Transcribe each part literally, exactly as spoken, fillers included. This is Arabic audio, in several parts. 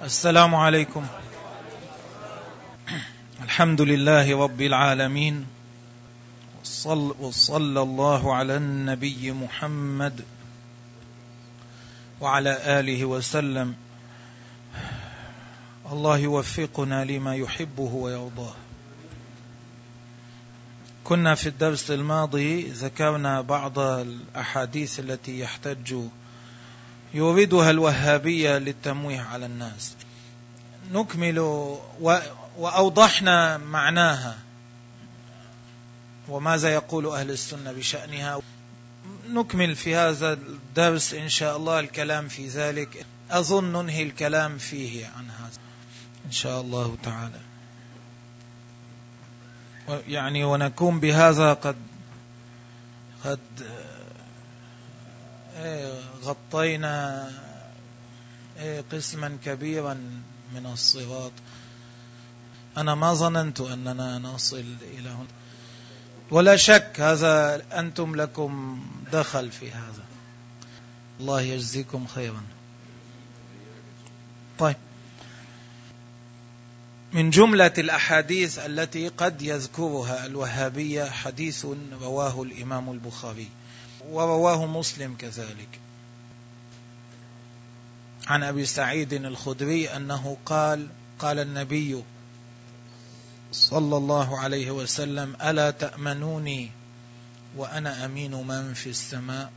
السلام عليكم. الحمد لله رب العالمين، وصلى الله على النبي محمد وعلى آله وسلم. الله يوفقنا لما يحبه ويرضاه. كنا في الدرس الماضي ذكرنا بعض الأحاديث التي يحتج يوردها الوهابية للتمويه على الناس. نكمل وأوضحنا معناها وماذا يقول أهل السنة بشأنها. نكمل في هذا الدرس إن شاء الله الكلام في ذلك. أظن ننهي الكلام فيه عن هذا إن شاء الله تعالى، يعني ونكون بهذا قد قد غطينا قسما كبيرا من الصراط. أنا ما ظننت أننا نصل إلى هنا، ولا شك هذا أنتم لكم دخل في هذا. الله يجزيكم خيرا. طيب، من جملة الأحاديث التي قد يذكرها الوهابية حديث رواه الإمام البخاري ورواه مسلم كذلك عن أبي سعيد الخدري أنه قال قال النبي صلى الله عليه وسلم: ألا تأمنوني وأنا أمين من في السماء.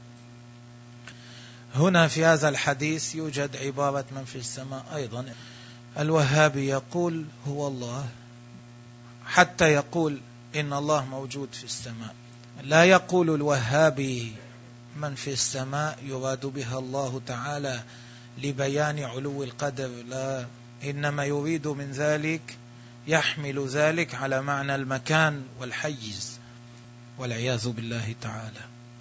هنا في هذا الحديث يوجد عبارة من في السماء أيضا. الوهابي يقول هو الله، حتى يقول إن الله موجود في السماء. لا يقول الوهابي من في السماء يراد بها الله تعالى لبيان علو القدر، لا، إنما يريد من ذلك يحمل ذلك على معنى المكان والحيز والعياذ بالله تعالى.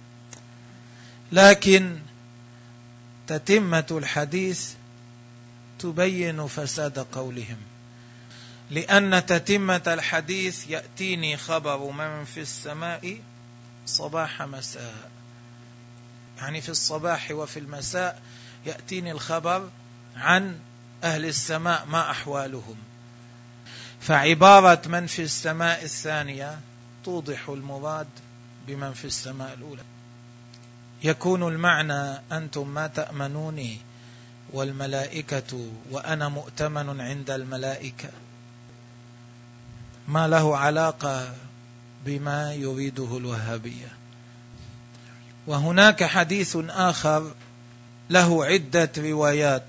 لكن تتمة الحديث تبين فساد قولهم، لأن تتمة الحديث يأتيني خبر من في السماء صباح مساء، يعني في الصباح وفي المساء يأتيني الخبر عن أهل السماء ما أحوالهم. فعبارة من في السماء الثانية توضح المراد بمن في السماء الأولى. يكون المعنى أنتم ما تأمنوني والملائكة وأنا مؤتمن عند الملائكة، ما له علاقة بما يريده الوهابية. وهناك حديث آخر له عدة روايات،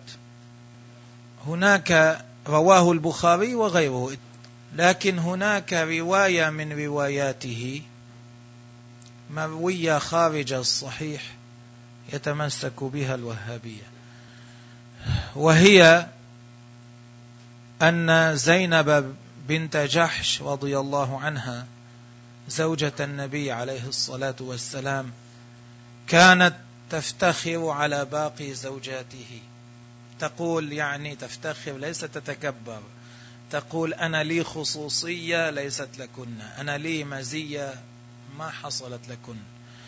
هناك رواه البخاري وغيره، لكن هناك رواية من رواياته مروية خارج الصحيح يتمسك بها الوهابية، وهي أن زينب بنت جحش رضي الله عنها زوجة النبي عليه الصلاة والسلام كانت تفتخر على باقي زوجاته. تقول، يعني تفتخر ليست تتكبر، تقول أنا لي خصوصية ليست لكن، أنا لي مزية ما حصلت لكن.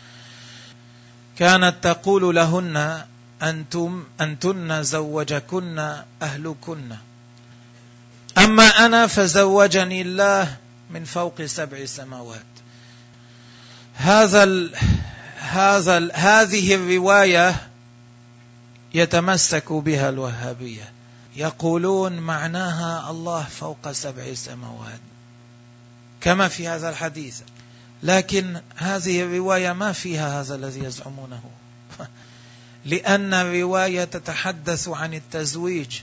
كانت تقول لهن أنتم أنتن زوجكن أهلكن، أما أنا فزوجني الله من فوق سبع سماوات. هذا ال هذا ال هذه الرواية يتمسك بها الوهابية، يقولون معناها الله فوق سبع سماوات كما في هذا الحديث، لكن هذه الرواية ما فيها هذا الذي يزعمونه، لأن الرواية تتحدث عن التزويج.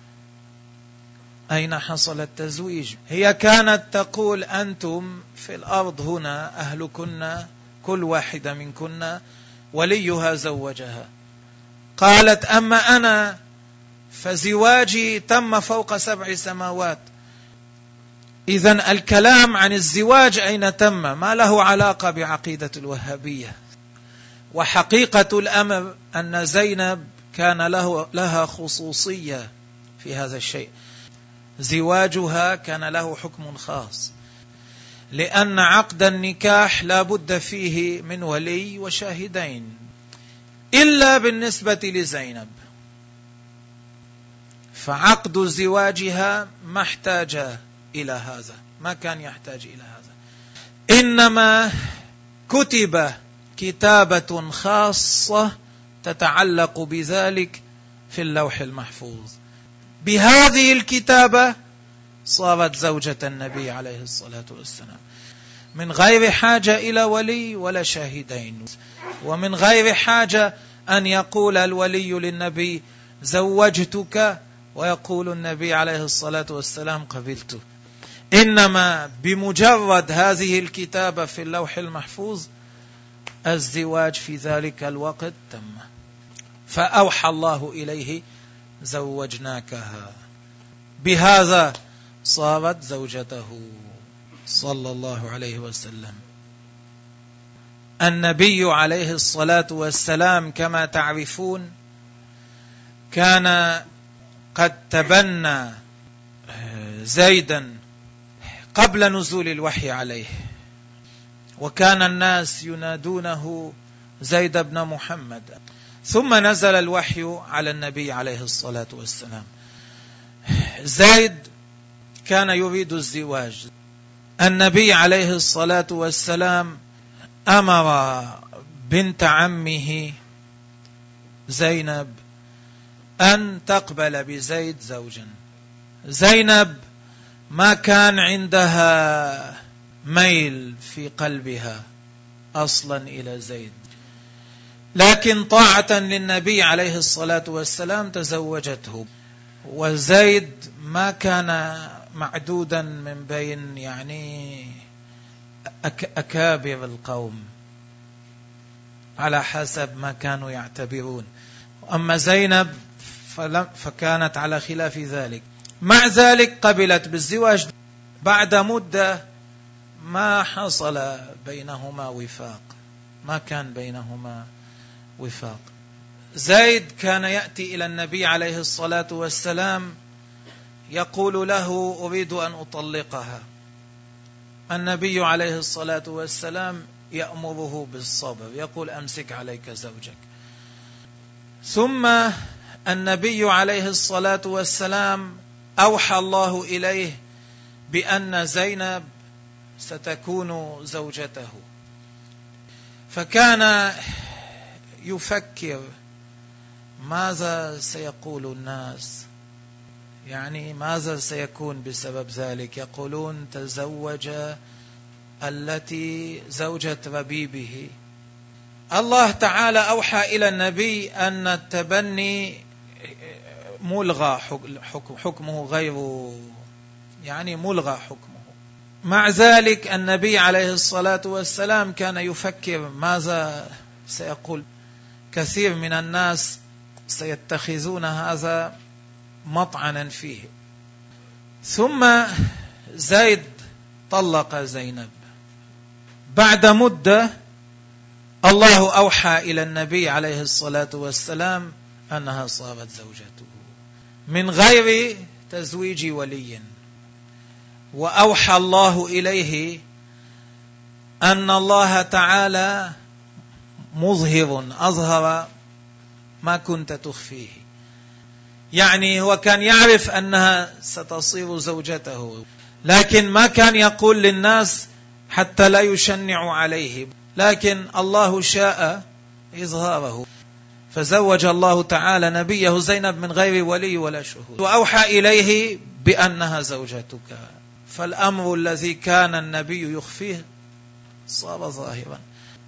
أين حصل التزويج؟ هي كانت تقول أنتم في الأرض هنا أهلكن، كل واحدة منكن وليها زوجها. قالت أما أنا فزواجي تم فوق سبع سماوات. إذن الكلام عن الزواج أين تم؟ ما له علاقة بعقيدة الوهابية. وحقيقة الأمر أن زينب كان له لها خصوصية في هذا الشيء، زواجها كان له حكم خاص، لأن عقد النكاح لا بد فيه من ولي وشاهدين، إلا بالنسبة لزينب، فعقد زواجها ما احتاج إلى هذا، ما كان يحتاج إلى هذا، إنما كتب كتابة خاصة تتعلق بذلك في اللوح المحفوظ. بهذه الكتابة صارت زوجة النبي عليه الصلاة والسلام، من غير حاجة إلى ولي ولا شاهدين، ومن غير حاجة أن يقول الولي للنبي زوجتك ويقول النبي عليه الصلاة والسلام قبلته، إنما بمجرد هذه الكتابة في اللوح المحفوظ الزواج في ذلك الوقت تم. فأوحى الله إليه زوجناكها، بهذا صارت زوجته صلى الله عليه وسلم. النبي عليه الصلاة والسلام كما تعرفون كان قد تبنى زيدا قبل نزول الوحي عليه، وكان الناس ينادونه زيد بن محمد، ثم نزل الوحي على النبي عليه الصلاة والسلام. زيد كان يريد الزواج، النبي عليه الصلاة والسلام أمر بنت عمه زينب أن تقبل بزيد زوجا. زينب ما كان عندها ميل في قلبها أصلا إلى زيد، لكن طاعة للنبي عليه الصلاة والسلام تزوجته. وزيد ما كان معدودا من بين يعني أكابر القوم على حسب ما كانوا يعتبرون، أما زينب فكانت على خلاف ذلك. مع ذلك قبلت بالزواج. بعد مدة ما حصل بينهما وفاق، ما كان بينهما وفاق. زيد كان يأتي إلى النبي عليه الصلاة والسلام يقول له أريد أن أطلقها. النبي عليه الصلاة والسلام يأمره بالصبر، يقول أمسك عليك زوجك. ثم النبي عليه الصلاة والسلام أوحى الله إليه بأن زينب ستكون زوجته، فكان يفكر ماذا سيقول الناس، يعني ماذا سيكون بسبب ذلك. يقولون تزوج التي زوجة ربيبه. الله تعالى أوحى إلى النبي أن التبني ملغى حكمه، غير يعني ملغى حكمه. مع ذلك النبي عليه الصلاة والسلام كان يفكر ماذا سيقول. كثير من الناس سيتخذون هذا مطعنا فيه. ثم زيد طلق زينب. بعد مدة الله أوحى إلى النبي عليه الصلاة والسلام أنها صارت زوجته من غير تزويج ولي. وأوحى الله إليه أن الله تعالى مظهر، أظهر ما كنت تخفيه. يعني هو كان يعرف أنها ستصير زوجته، لكن ما كان يقول للناس حتى لا يشنعوا عليه، لكن الله شاء إظهاره، فزوج الله تعالى نبيه زينب من غير ولي ولا شهود، وأوحى إليه بأنها زوجتك. فالأمر الذي كان النبي يخفيه صار ظاهرا.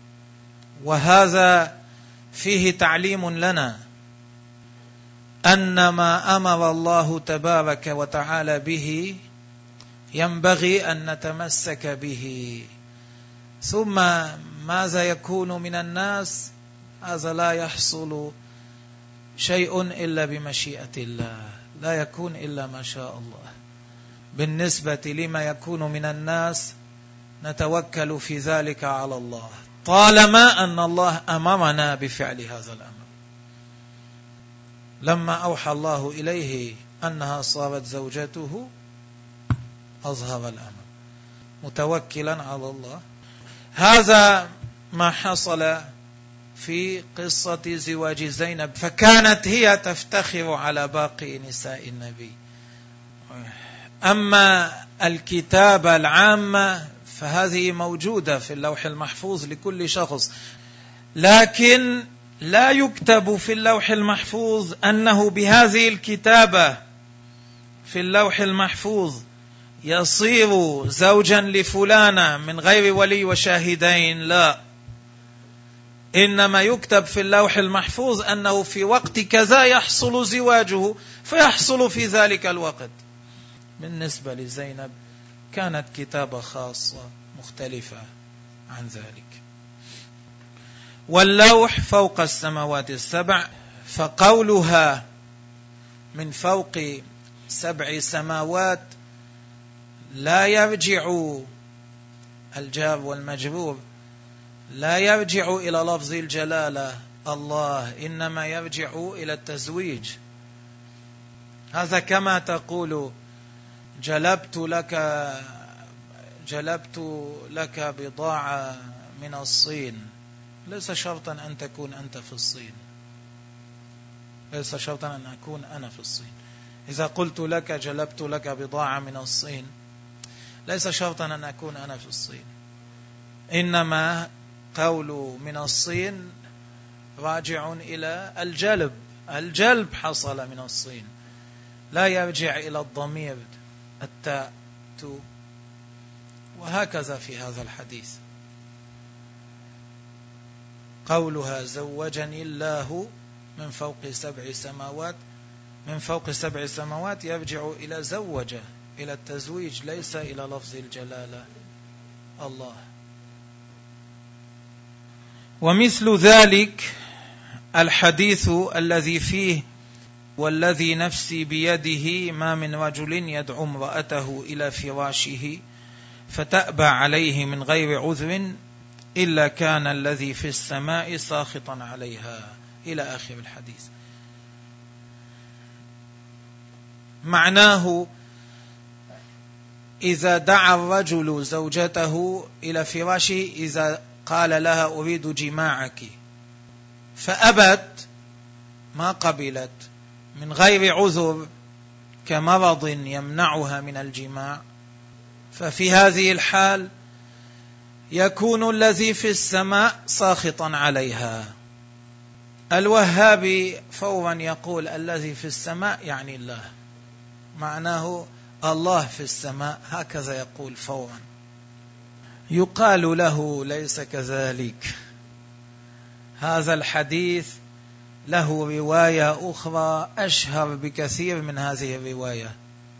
وهذا فيه تعليم لنا أن ما أمر الله تبارك وتعالى به ينبغي أن نتمسك به. ثم ماذا يكون من الناس هذا لا يحصل شيء إلا بمشيئة الله، لا يكون إلا ما شاء الله. بالنسبة لما يكون من الناس نتوكل في ذلك على الله، طالما أن الله أمرنا بفعل هذا الأمر. لما أوحى الله إليه أنها صارت زوجته أظهر الأمر متوكلا على الله. هذا ما حصل في قصة زواج زينب، فكانت هي تفتخر على باقي نساء النبي. أما الكتابة العامة فهذه موجودة في اللوح المحفوظ لكل شخص، لكن لا يكتب في اللوح المحفوظ أنه بهذه الكتابة في اللوح المحفوظ يصير زوجا لفلانة من غير ولي وشاهدين، لا، إنما يكتب في اللوح المحفوظ أنه في وقت كذا يحصل زواجه، فيحصل في ذلك الوقت. بالنسبة لزينب كانت كتابة خاصة مختلفة عن ذلك. واللوح فوق السماوات السبع، فقولها من فوق سبع سماوات لا يرجع الجار والمجرور لا يرجع إلى لفظ الجلالة الله، إنما يرجع إلى التزويج. هذا كما تقول جلبت لك جلبت لك بضاعة من الصين، ليس شرطا أن تكون أنت في الصين، ليس شرطا أن أكون أنا في الصين. إذا قلت لك جلبت لك بضاعة من الصين ليس شرطا أن أكون أنا في الصين، إنما قول من الصين راجع إلى الجلب، الجلب حصل من الصين، لا يرجع إلى الضمير التاء تو. وهكذا في هذا الحديث قولها زوجني الله من فوق سبع سماوات، من فوق سبع سماوات يرجع إلى زوجة، إلى التزويج، ليس إلى لفظ الجلالة الله. ومثل ذلك الحديث الذي فيه والذي نفسي بيده ما من رجل يدعو امرأته إلى فراشه فتأبى عليه من غير عذر إلا كان الذي في السماء ساخطا عليها، إلى آخر الحديث. معناه إذا دعا الرجل زوجته إلى فراشه، إذا قال لها أريد جماعك فأبت، ما قبلت من غير عذر كمرض يمنعها من الجماع، ففي هذه الحال يكون الذي في السماء ساخطا عليها. الوهابي فورا يقول الذي في السماء يعني الله، معناه الله في السماء، هكذا يقول فورا. يقال له ليس كذلك، هذا الحديث له رواية أخرى أشهر بكثير من هذه الرواية،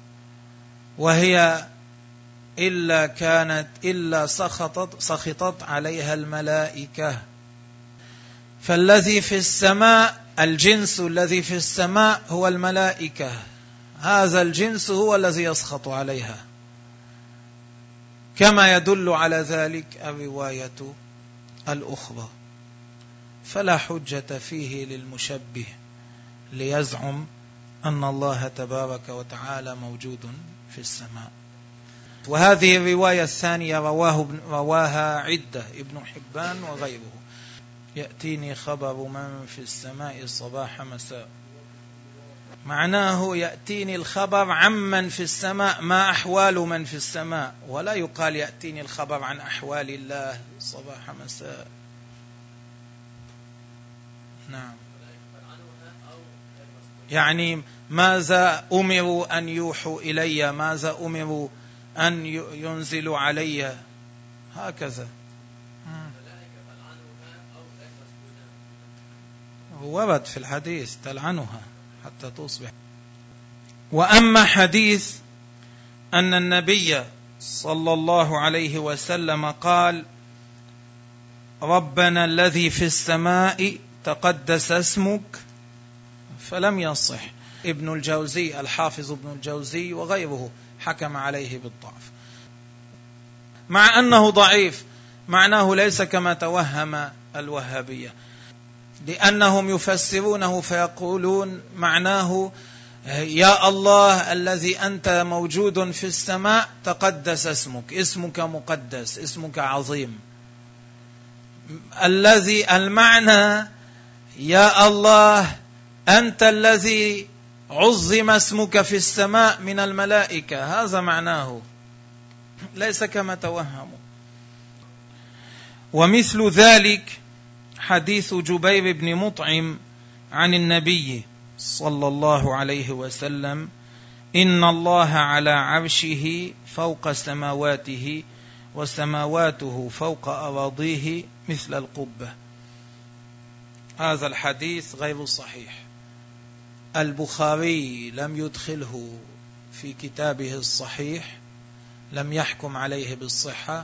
وهي إلا كانت إلا سخطت سخطت عليها الملائكة. فالذي في السماء، الجنس الذي في السماء هو الملائكة، هذا الجنس هو الذي يسخط عليها، كما يدل على ذلك الرواية الأخرى. فلا حجة فيه للمشبه ليزعم أن الله تبارك وتعالى موجود في السماء. وهذه الرواية الثانية رواه رواها عدة، ابن حبان وغيره. يأتيني خبر من في السماء صباح مساء، معناه يأتيني الخبر عمن في السماء، ما أحوال من في السماء، ولا يقال يأتيني الخبر عن أحوال الله صباح مساء. نعم، يعني ماذا أمروا أن يوحوا إلي، ماذا أمروا أن ينزلوا علي، هكذا. ورد في الحديث تلعنها حتى تصبح. وأما حديث أن النبي صلى الله عليه وسلم قال ربنا الذي في السماء تقدس اسمك، فلم يصح. ابن الجوزي الحافظ ابن الجوزي وغيره حكم عليه بالضعف، مع أنه ضعيف، معناه ليس كما توهم الوهابية، لأنهم يفسرونه فيقولون معناه يا الله الذي أنت موجود في السماء تقدس اسمك، اسمك مقدس، اسمك عظيم، الذي المعنى يا الله أنت الذي عظم اسمك في السماء من الملائكة، هذا معناه، ليس كما توهموا. ومثل ذلك حديث جبير بن مطعم عن النبي صلى الله عليه وسلم: إن الله على عرشه فوق سماواته وسماواته فوق أراضيه مثل القبة. هذا الحديث غير صحيح، البخاري لم يدخله في كتابه الصحيح، لم يحكم عليه بالصحة،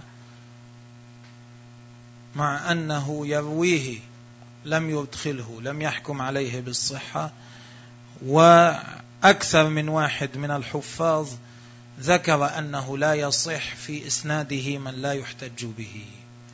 مع أنه يرويه لم يدخله، لم يحكم عليه بالصحة. وأكثر من واحد من الحفاظ ذكر أنه لا يصح في إسناده من لا يحتج به.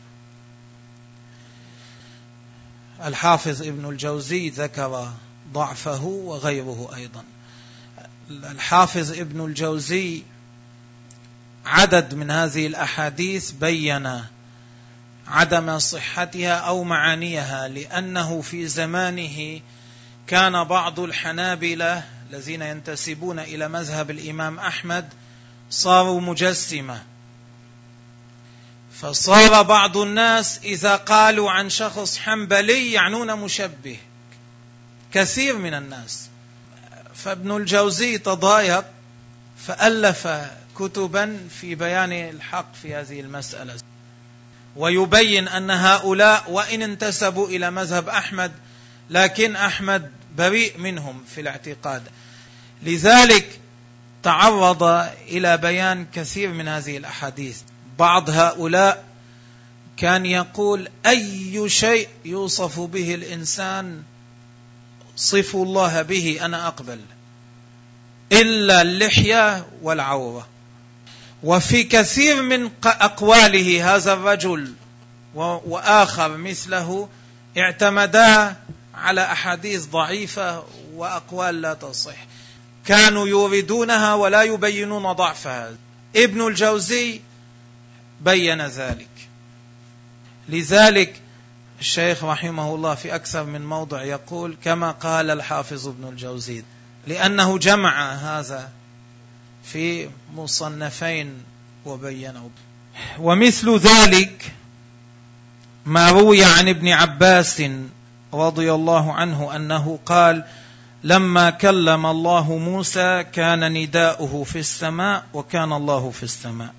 الحافظ ابن الجوزي ذكر ضعفه وغيره أيضا. الحافظ ابن الجوزي عدد من هذه الأحاديث بين عدم صحتها أو معانيها، لأنه في زمانه كان بعض الحنابلة الذين ينتسبون إلى مذهب الإمام أحمد صاروا مجسمة، فصار بعض الناس إذا قالوا عن شخص حنبلي يعنون مشبه، كثير من الناس. فابن الجوزي تضايق فألف كتبا في بيان الحق في هذه المسألة، ويبين أن هؤلاء وإن انتسبوا إلى مذهب أحمد لكن أحمد بريء منهم في الاعتقاد. لذلك تعرض إلى بيان كثير من هذه الأحاديث. بعض هؤلاء كان يقول أي شيء يوصف به الإنسان صفوا الله به أنا أقبل إلا اللحية والعورة. وفي كثير من أقواله هذا الرجل وآخر مثله اعتمدا على أحاديث ضعيفة وأقوال لا تصح، كانوا يوردونها ولا يبينون ضعفها. ابن الجوزي بين ذلك. لذلك الشيخ رحمه الله في أكثر من موضع يقول كما قال الحافظ ابن الجوزي، لأنه جمع هذا في مصنفين وبينه. ومثل ذلك ما روي عن ابن عباس رضي الله عنه أنه قال لما كلم الله موسى كان نداؤه في السماء وكان الله في السماء.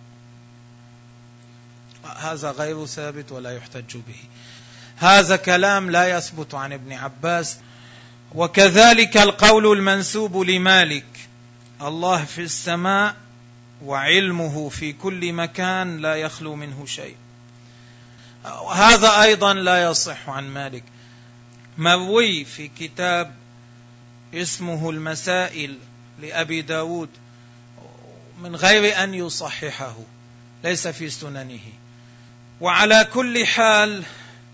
هذا غير ثابت ولا يحتج به، هذا كلام لا يثبت عن ابن عباس. وكذلك القول المنسوب لمالك الله في السماء وعلمه في كل مكان لا يخلو منه شيء، هذا أيضا لا يصح عن مالك. مروي في كتاب اسمه المسائل لأبي داود من غير أن يصححه، ليس في سننه. وعلى كل حال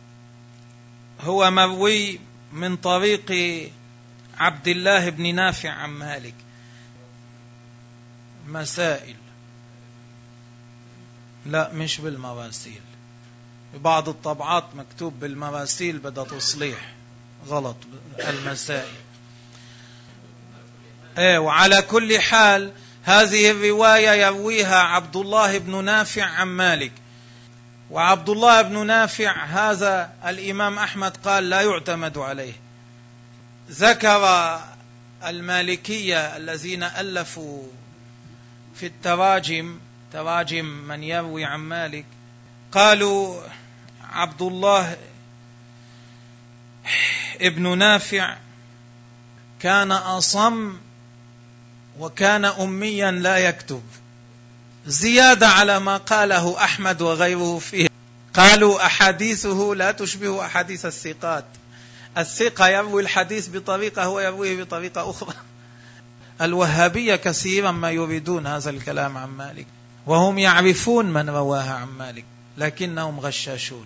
هو مروي من طريق عبد الله بن نافع عن مالك. مسائل لا مش بالمراسيل، بعض الطبعات مكتوب بالمراسيل بدأ تصليح غلط، المسائل. ايه وعلى كل حال هذه الرواية يرويها عبد الله بن نافع عن مالك، وعبد الله بن نافع هذا الإمام أحمد قال لا يعتمد عليه. ذكر المالكية الذين ألفوا في التراجم تراجم من يروي عن مالك، قالوا عبد الله ابن نافع كان أصم وكان أميا لا يكتب، زيادة على ما قاله أحمد وغيره فيه. قالوا أحاديثه لا تشبه أحاديث الثقات، الثقة يروي الحديث بطريقة هو يرويه بطريقة أخرى. الوهابية كثيرا ما يريدون هذا الكلام عن مالك وهم يعرفون من رواها عن مالك لكنهم غشاشون.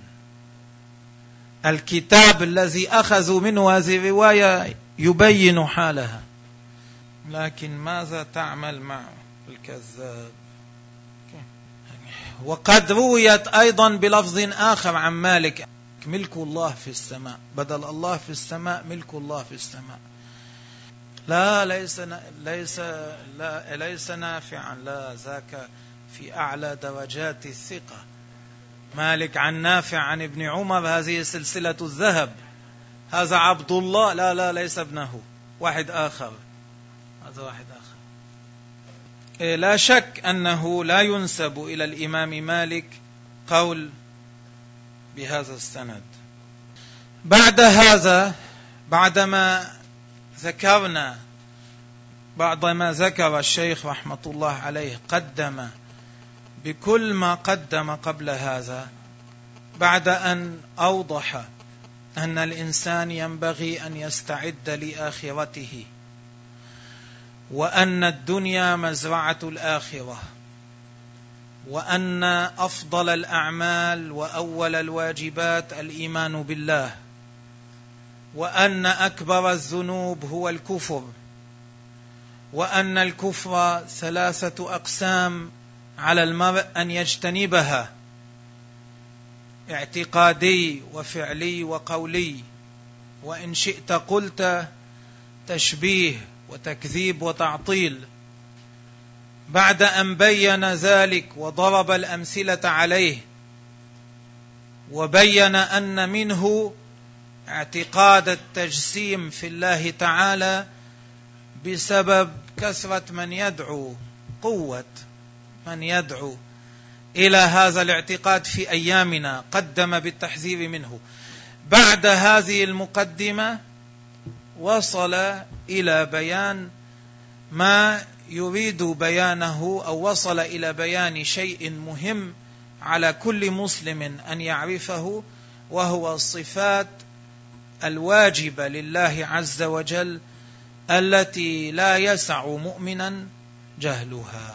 الكتاب الذي أخذوا منه هذه الرواية يبين حالها، لكن ماذا تعمل مع الكذاب؟ وقد رويت أيضا بلفظ آخر عن مالك ملك الله في السماء، بدل الله في السماء ملك الله في السماء. لا ليس ليس لا ليس نافعا، لا ذاك في أعلى درجات الثقة. مالك عن نافع عن ابن عمر، هذه سلسلة الذهب. هذا عبد الله، لا لا ليس ابنه، واحد آخر، هذا واحد آخر. لا شك أنه لا ينسب إلى الإمام مالك قول بهذا السند. بعد هذا، بعدما ذكرنا بعدما ذكر الشيخ رحمة الله عليه قدم بكل ما قدم قبل هذا، بعد أن أوضح أن الإنسان ينبغي أن يستعد لآخرته، وأن الدنيا مزرعة الآخرة، وأن أفضل الأعمال وأول الواجبات الإيمان بالله، وأن أكبر الذنوب هو الكفر، وأن الكفر ثلاثة أقسام على المرء أن يجتنبها: اعتقادي وفعلي وقولي، وإن شئت قلت تشبيه وتكذيب وتعطيل. بعد أن بين ذلك وضرب الأمثلة عليه، وبين أن منه اعتقاد التجسيم في الله تعالى بسبب كثرة من يدعو، قوة من يدعو إلى هذا الاعتقاد في أيامنا، قدم بالتحذير منه. بعد هذه المقدمة وصل إلى بيان ما يريد بيانه، أو وصل إلى بيان شيء مهم على كل مسلم أن يعرفه، وهو الصفات الواجبة لله عز وجل التي لا يسع مؤمنا جهلها.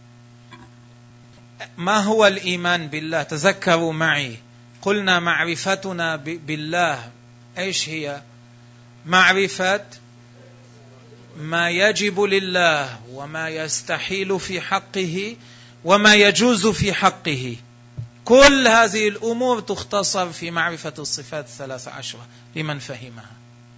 ما هو الإيمان بالله؟ تذكروا معي، قلنا معرفتنا بالله إيش هي؟ معرفة ما يجب لله، وما يستحيل في حقه، وما يجوز في حقه. كل هذه الأمور تختصر في معرفة الصفات الثلاث عشرة لمن فهمها.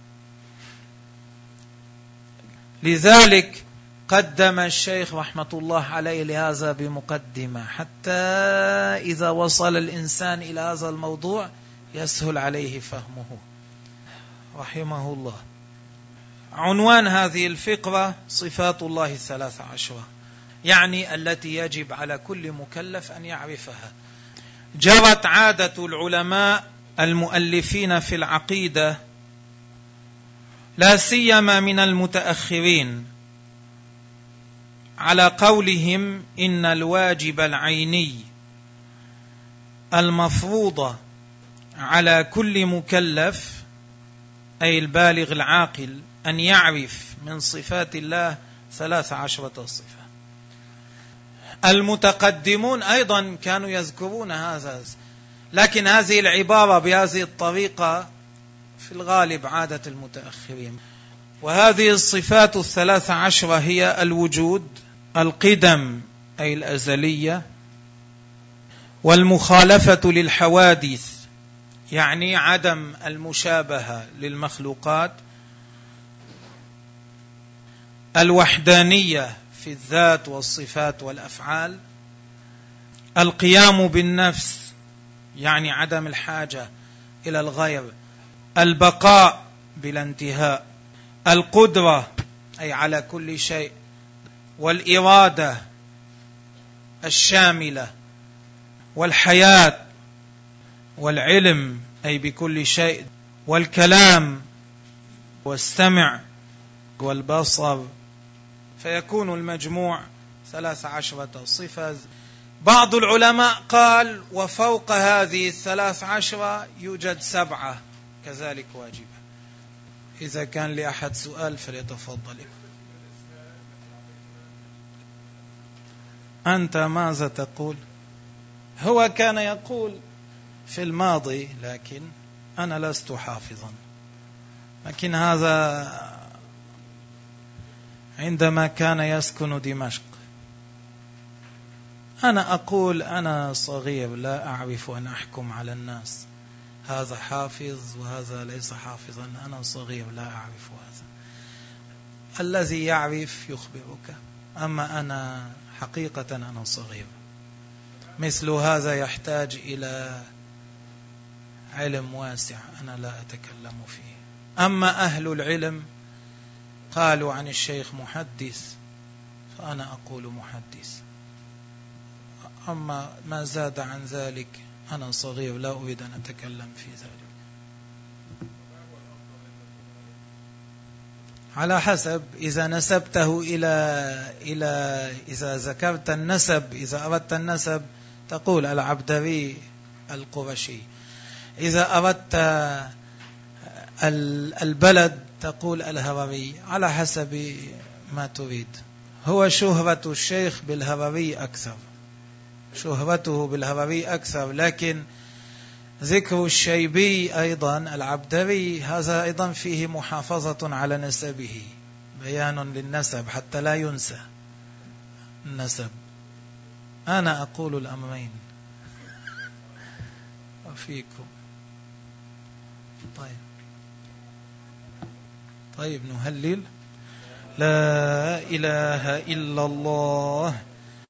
لذلك قدم الشيخ رحمة الله عليه لهذا بمقدمة، حتى إذا وصل الإنسان إلى هذا الموضوع يسهل عليه فهمه رحمه الله. عنوان هذه الفقرة صفات الله الثلاث عشرة، يعني التي يجب على كل مكلف أن يعرفها. جرت عادة العلماء المؤلفين في العقيدة، لا سيما من المتأخرين، على قولهم إن الواجب العيني المفروض على كل مكلف، أي البالغ العاقل، أن يعرف من صفات الله ثلاث عشرة صفة. المتقدمون أيضا كانوا يذكرون هذا، لكن هذه العبارة بهذه الطريقة في الغالب عادة المتأخرين. وهذه الصفات الثلاث عشرة هي الوجود، القدم أي الأزلية، والمخالفة للحوادث يعني عدم المشابهة للمخلوقات، الوحدانية في الذات والصفات والأفعال، القيام بالنفس يعني عدم الحاجة إلى الغير، البقاء بلا انتهاء، القدرة أي على كل شيء، والإرادة الشاملة، والحياة، والعلم أي بكل شيء، والكلام، والسمع، والبصر. فيكون المجموع ثلاث عشرة صفة. بعض العلماء قال وفوق هذه الثلاث عشرة يوجد سبعة كذلك واجبة. إذا كان لأحد سؤال فليتفضل. أنت ماذا تقول؟ هو كان يقول في الماضي، لكن أنا لست حافظا، لكن هذا عندما كان يسكن دمشق. أنا أقول أنا صغير لا أعرف أن أحكم على الناس، هذا حافظ وهذا ليس حافظا، أنا صغير لا أعرف هذا. الذي يعرف يخبرك، أما أنا حقيقة أنا صغير. مثل هذا يحتاج إلى علم واسع أنا لا أتكلم فيه. أما أهل العلم قالوا عن الشيخ محدث فأنا أقول محدث، أما ما زاد عن ذلك أنا صغير لا أريد أن أتكلم في ذلك. على حسب، إذا نسبته إلى إلى إذا ذكرت النسب، إذا أردت النسب تقول العبدري القرشي، إذا أردت البلد تقول الهروي، على حسب ما تريد. هو شهرة الشيخ بالهروي أكثر، شهرته بالهروي أكثر، لكن ذكر الشيبي أيضا العبدري هذا أيضا فيه محافظة على نسبه، بيان للنسب حتى لا ينسى النسب. أنا أقول الأمرين وفيكم. طيب طيب نهلل. لا إله إلا الله